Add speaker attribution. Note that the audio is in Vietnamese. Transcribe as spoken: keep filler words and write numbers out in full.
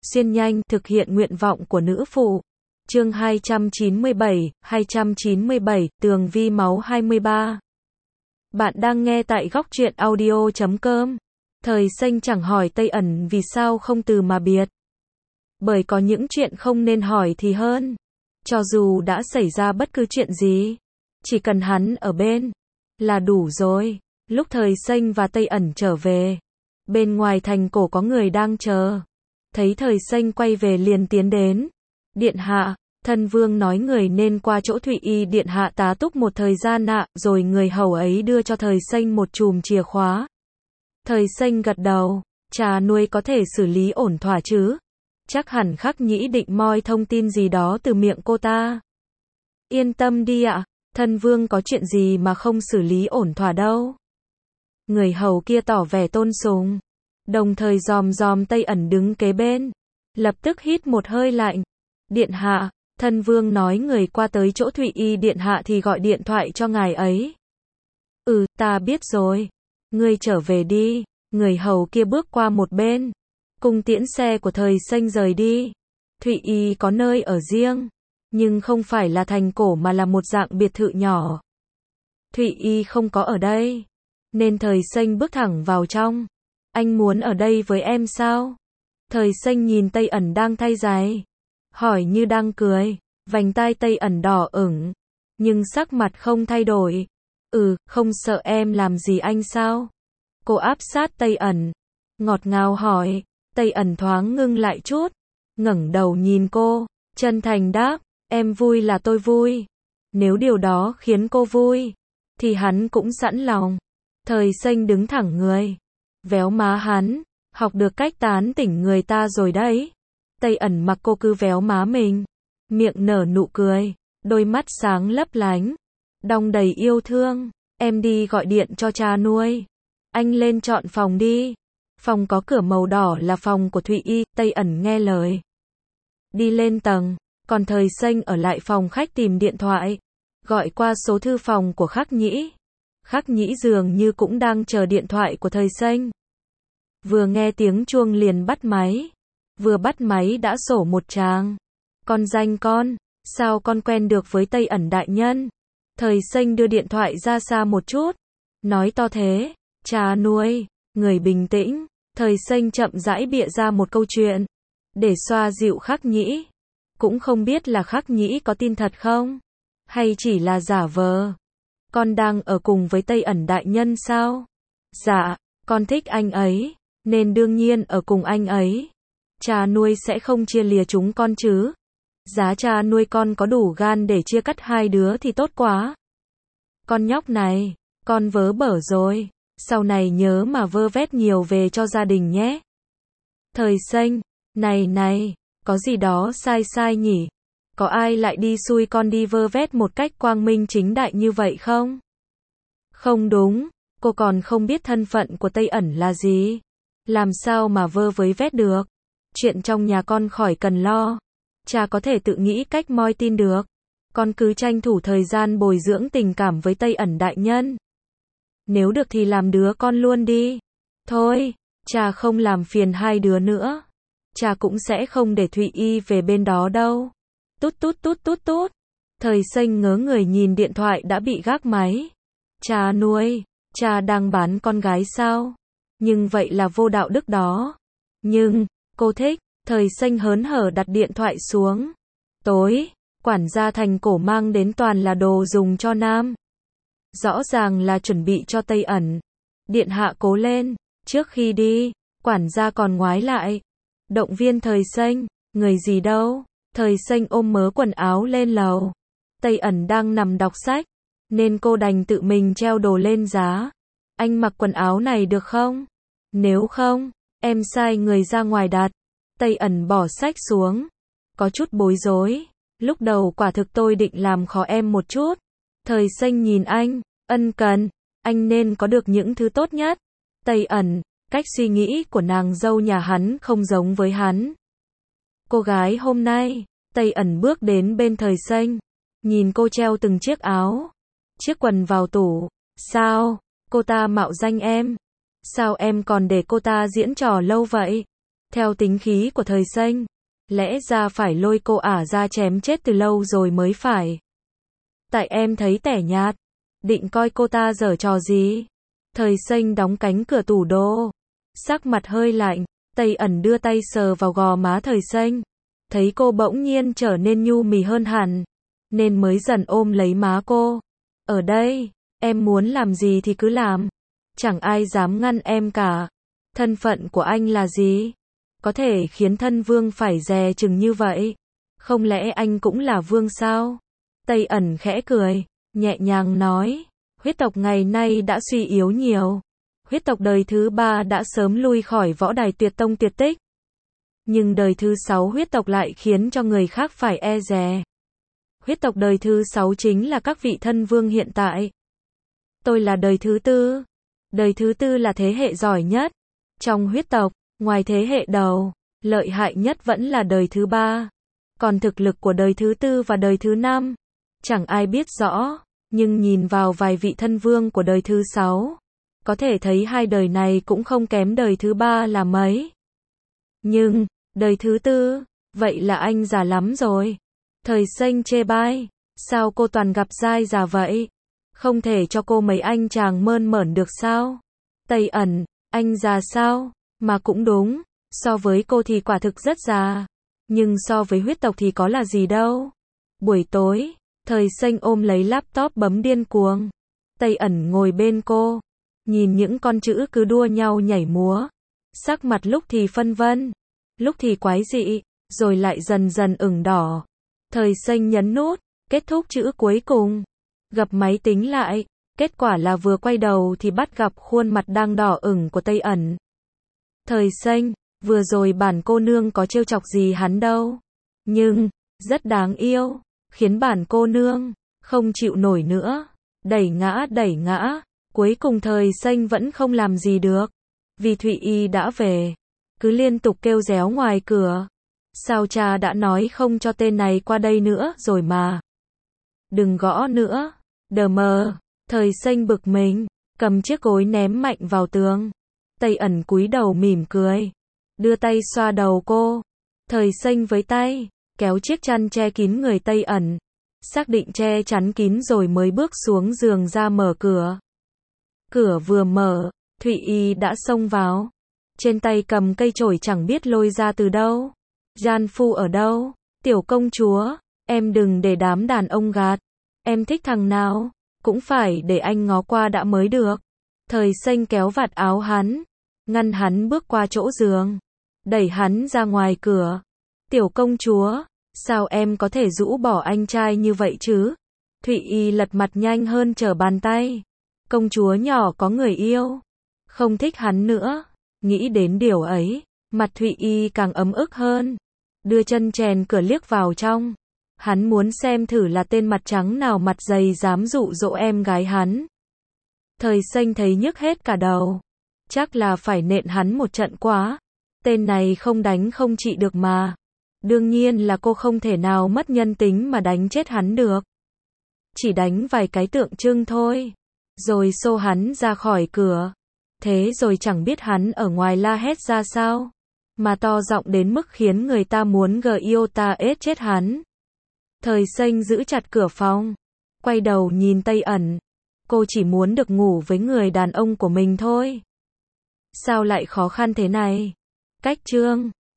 Speaker 1: xuyên nhanh, thực hiện nguyện vọng của nữ phụ. Chương hai trăm chín mươi bảy, hai trăm chín mươi bảy, tường vi máu hai mươi ba. Bạn đang nghe tại góc truyện audio chấm com. Thời xanh chẳng hỏi Tây Ẩn vì sao không từ mà biệt. Bởi có những chuyện không nên hỏi thì hơn. Cho dù đã xảy ra bất cứ chuyện gì, chỉ cần hắn ở bên là đủ rồi. Lúc Thời xanh và Tây Ẩn trở về, bên ngoài thành cổ có người đang chờ. Thấy Thời xanh quay về liền tiến đến. Điện hạ, thân vương nói người nên qua chỗ Thụy Y điện hạ tá túc một thời gian ạ, rồi người hầu ấy đưa cho Thời xanh một chùm chìa khóa. Thời xanh gật đầu, trà nuôi có thể xử lý ổn thỏa chứ? Chắc hẳn Khắc Nhĩ định moi thông tin gì đó từ miệng cô ta. Yên tâm đi ạ, thân vương có chuyện gì mà không xử lý ổn thỏa đâu. Người hầu kia tỏ vẻ tôn sùng, đồng thời dòm dòm Tây Ẩn đứng kế bên, lập tức hít một hơi lạnh. Điện hạ, thân vương nói người qua tới chỗ Thụy Y điện hạ thì gọi điện thoại cho ngài ấy. Ừ, ta biết rồi. Ngươi trở về đi. Người hầu kia bước qua một bên, cùng tiễn xe của Thời xanh rời đi. Thụy Y có nơi ở riêng, nhưng không phải là thành cổ mà là một dạng biệt thự nhỏ. Thụy Y không có ở đây, nên Thời xanh bước thẳng vào trong. Anh muốn ở đây với em sao? Thời xanh nhìn Tây Ẩn đang thay giày, hỏi như đang cười. Vành tai Tây Ẩn đỏ ửng, nhưng sắc mặt không thay đổi. Ừ, không sợ em làm gì anh sao? Cô áp sát Tây Ẩn, ngọt ngào hỏi. Tây Ẩn thoáng ngưng lại chút, ngẩng đầu nhìn cô, chân thành đáp, em vui là tôi vui. Nếu điều đó khiến cô vui, thì hắn cũng sẵn lòng. Thời xanh đứng thẳng người, véo má hắn, học được cách tán tỉnh người ta rồi đấy. Tây Ẩn mặc cô cứ véo má mình, miệng nở nụ cười, đôi mắt sáng lấp lánh, đong đầy yêu thương. Em đi gọi điện cho cha nuôi. Anh lên chọn phòng đi. Phòng có cửa màu đỏ là phòng của Thụy Y. Tây Ẩn nghe lời, đi lên tầng, còn Thời xanh ở lại phòng khách tìm điện thoại, gọi qua số thư phòng của Khắc Nhĩ. Khắc Nhĩ dường như cũng đang chờ điện thoại của Thời xanh. Vừa nghe tiếng chuông liền bắt máy. Vừa bắt máy đã sổ một tràng. Con danh con, sao con quen được với Tây Ẩn đại nhân? Thời xanh đưa điện thoại ra xa một chút, nói to thế. Cha nuôi, người bình tĩnh. Thời xanh chậm rãi bịa ra một câu chuyện, để xoa dịu Khắc Nhĩ. Cũng không biết là Khắc Nhĩ có tin thật không? Hay chỉ là giả vờ? Con đang ở cùng với Tây Ẩn đại nhân sao? Dạ, con thích anh ấy, nên đương nhiên ở cùng anh ấy. Cha nuôi sẽ không chia lìa chúng con chứ? Giá cha nuôi con có đủ gan để chia cắt hai đứa thì tốt quá. Con nhóc này, con vớ bở rồi. Sau này nhớ mà vơ vét nhiều về cho gia đình nhé. Thời xanh, này này, có gì đó sai sai nhỉ? Có ai lại đi xui con đi vơ vét một cách quang minh chính đại như vậy không? Không đúng, cô còn không biết thân phận của Tây Ẩn là gì. Làm sao mà vơ với vét được? Chuyện trong nhà con khỏi cần lo. Cha có thể tự nghĩ cách moi tin được. Con cứ tranh thủ thời gian bồi dưỡng tình cảm với Tây Ẩn đại nhân. Nếu được thì làm đứa con luôn đi. Thôi, cha không làm phiền hai đứa nữa. Cha cũng sẽ không để Thụy Y về bên đó đâu. Tút tút tút tút tút. Thời xanh ngớ người nhìn điện thoại đã bị gác máy. Cha nuôi, cha đang bán con gái sao? Nhưng vậy là vô đạo đức đó. Nhưng, cô thích. Thời xanh hớn hở đặt điện thoại xuống. Tối, quản gia thành cổ mang đến toàn là đồ dùng cho nam. Rõ ràng là chuẩn bị cho Tây Ẩn. Điện hạ cố lên. Trước khi đi, quản gia còn ngoái lại, động viên Thời xanh. Người gì đâu? Thời xanh ôm mớ quần áo lên lầu. Tây Ẩn đang nằm đọc sách, nên cô đành tự mình treo đồ lên giá. Anh mặc quần áo này được không? Nếu không, em sai người ra ngoài đặt. Tây Ẩn bỏ sách xuống, có chút bối rối. Lúc đầu quả thực tôi định làm khó em một chút. Thời xanh nhìn anh, ân cần, anh nên có được những thứ tốt nhất. Tây Ẩn, cách suy nghĩ của nàng dâu nhà hắn không giống với hắn. Cô gái hôm nay, Tây Ẩn bước đến bên Thời xanh, nhìn cô treo từng chiếc áo, chiếc quần vào tủ. Sao, cô ta mạo danh em? Sao em còn để cô ta diễn trò lâu vậy? Theo tính khí của thời xanh, lẽ ra phải lôi cô ả ra chém chết từ lâu rồi mới phải. Tại em thấy tẻ nhạt, định coi cô ta giở trò gì? Thời xanh đóng cánh cửa tủ đồ, sắc mặt hơi lạnh, Tây Ẩn đưa tay sờ vào gò má thời xanh, thấy cô bỗng nhiên trở nên nhu mì hơn hẳn, nên mới dần ôm lấy má cô. Ở đây, em muốn làm gì thì cứ làm, chẳng ai dám ngăn em cả. Thân phận của anh là gì? Có thể khiến thân vương phải dè chừng như vậy? Không lẽ anh cũng là vương sao? Tây Ẩn khẽ cười, nhẹ nhàng nói, huyết tộc ngày nay đã suy yếu nhiều. Huyết tộc đời thứ ba đã sớm lui khỏi võ đài tuyệt tông tuyệt tích. Nhưng đời thứ sáu huyết tộc lại khiến cho người khác phải e dè. Huyết tộc đời thứ sáu chính là các vị thân vương hiện tại. Tôi là đời thứ tư. Đời thứ tư là thế hệ giỏi nhất. Trong huyết tộc, ngoài thế hệ đầu, lợi hại nhất vẫn là đời thứ ba. Còn thực lực của đời thứ tư và đời thứ năm, chẳng ai biết rõ. Nhưng nhìn vào vài vị thân vương của đời thứ sáu, có thể thấy hai đời này cũng không kém đời thứ ba là mấy. Nhưng, đời thứ tư, vậy là anh già lắm rồi. Thời xanh chê bai, sao cô toàn gặp giai già vậy? Không thể cho cô mấy anh chàng mơn mởn được sao? Tây Ẩn, anh già sao? Mà cũng đúng, so với cô thì quả thực rất già. Nhưng so với huyết tộc thì có là gì đâu. Buổi tối, thời xanh ôm lấy laptop bấm điên cuồng. Tây Ẩn ngồi bên cô, nhìn những con chữ cứ đua nhau nhảy múa. Sắc mặt lúc thì phân vân, lúc thì quái dị, rồi lại dần dần ửng đỏ. Thời xanh nhấn nút, kết thúc chữ cuối cùng. Gập máy tính lại, kết quả là vừa quay đầu thì bắt gặp khuôn mặt đang đỏ ửng của Tây Ẩn. Thời xanh, vừa rồi bản cô nương có trêu chọc gì hắn đâu. Nhưng, rất đáng yêu, khiến bản cô nương không chịu nổi nữa. Đẩy ngã đẩy ngã, cuối cùng thời xanh vẫn không làm gì được. Vì Thụy Y đã về, cứ liên tục kêu réo ngoài cửa. Sao cha đã nói không cho tên này qua đây nữa rồi mà. Đừng gõ nữa. Đờ mờ, thời xanh bực mình, cầm chiếc gối ném mạnh vào tường. Tây Ẩn cúi đầu mỉm cười, đưa tay xoa đầu cô. Thời xanh với tay, kéo chiếc chăn che kín người Tây Ẩn. Xác định che chắn kín rồi mới bước xuống giường ra mở cửa. Cửa vừa mở, Thụy Y đã xông vào. Trên tay cầm cây chổi chẳng biết lôi ra từ đâu. Gian phu ở đâu? Tiểu công chúa, em đừng để đám đàn ông gạt. Em thích thằng nào, cũng phải để anh ngó qua đã mới được. Thời xanh kéo vạt áo hắn, ngăn hắn bước qua chỗ giường, đẩy hắn ra ngoài cửa. Tiểu công chúa, sao em có thể rũ bỏ anh trai như vậy chứ? Thụy Y lật mặt nhanh hơn trở bàn tay. Công chúa nhỏ có người yêu, không thích hắn nữa. Nghĩ đến điều ấy, mặt Thụy Y càng ấm ức hơn. Đưa chân chèn cửa liếc vào trong. Hắn muốn xem thử là tên mặt trắng nào mặt dày dám dụ dỗ em gái hắn. Thời xanh thấy nhức hết cả đầu. Chắc là phải nện hắn một trận quá. Tên này không đánh không trị được mà. Đương nhiên là cô không thể nào mất nhân tính mà đánh chết hắn được. Chỉ đánh vài cái tượng trưng thôi. Rồi xô hắn ra khỏi cửa. Thế rồi chẳng biết hắn ở ngoài la hét ra sao. Mà to giọng đến mức khiến người ta muốn gờ yêu ta ết chết hắn. Thời xanh giữ chặt cửa phòng. Quay đầu nhìn Tây Ẩn. Cô chỉ muốn được ngủ với người đàn ông của mình thôi. Sao lại khó khăn thế này? Cách chương